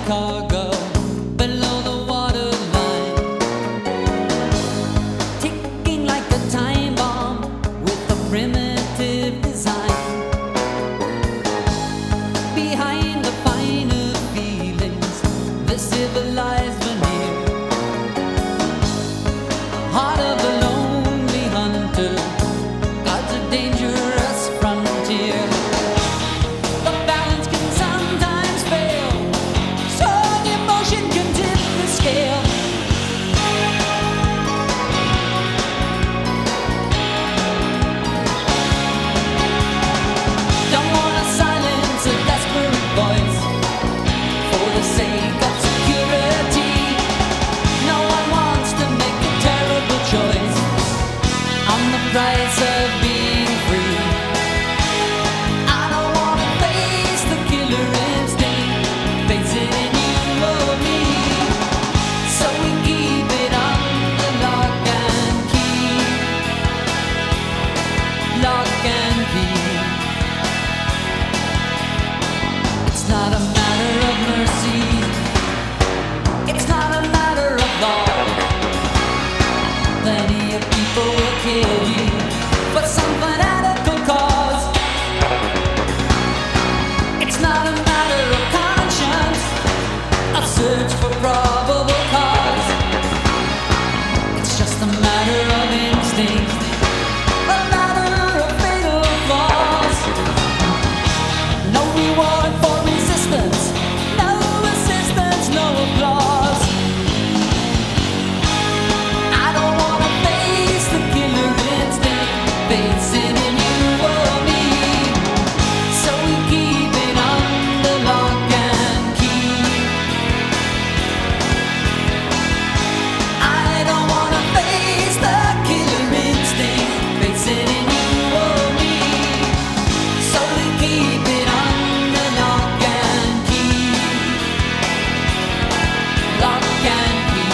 cargo below the waterline, ticking like a time bomb with a primitive design. Behind the finer feelings, the civilized veneer, heart of a lonely hunter guards a dangerous frontier. The balance can sometimes fail, so the emotion can tip the scale. Don't wanna silence a desperate voice for the sake of security. No one wants to make a terrible choice on the price of being free. I don't wanna face the killer instinct, face it in you or me. So we keep it under lock and key. Lock and key. It's not a matter of mercy, it's not a matter of law. Plenty of people will kill you for some fanatical cause. It's not a matter of conscience, a search for probable cause. It's just a matter of instinct, a matter of fatal flaws. No reward for resistance, no assistance, no applause. I don't wanna face the killer instinct, face it in you or me. So we keep it under lock and key. I don't wanna face the killer instinct, face it in you or me. So we keep it under lock and key. Lock and key.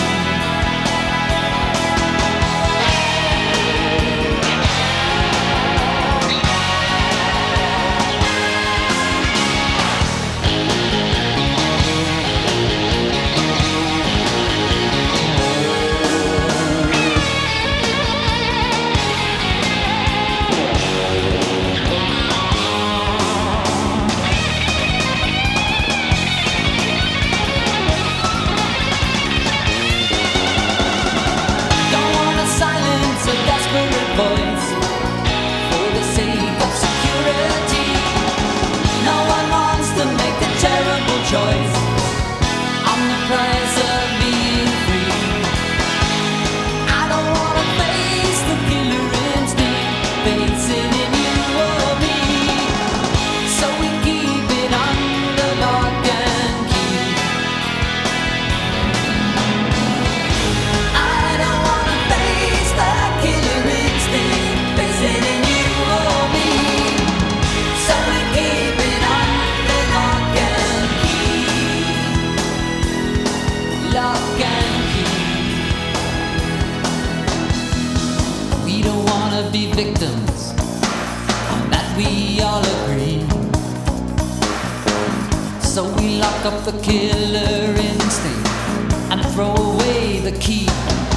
Don't wanna silence a desperate voice for the sake of security. No one wants to make a terrible choice on the price of being free. I don't wanna face the killer instinct, face it in you or me. So we keep it under lock and key. I don't wanna face the killer instinct, face it in you or me. So we keep it under lock and key. Lock and key. We don't wanna be victims, on that we all agree. So we lock up the killer instinct and throw away the key.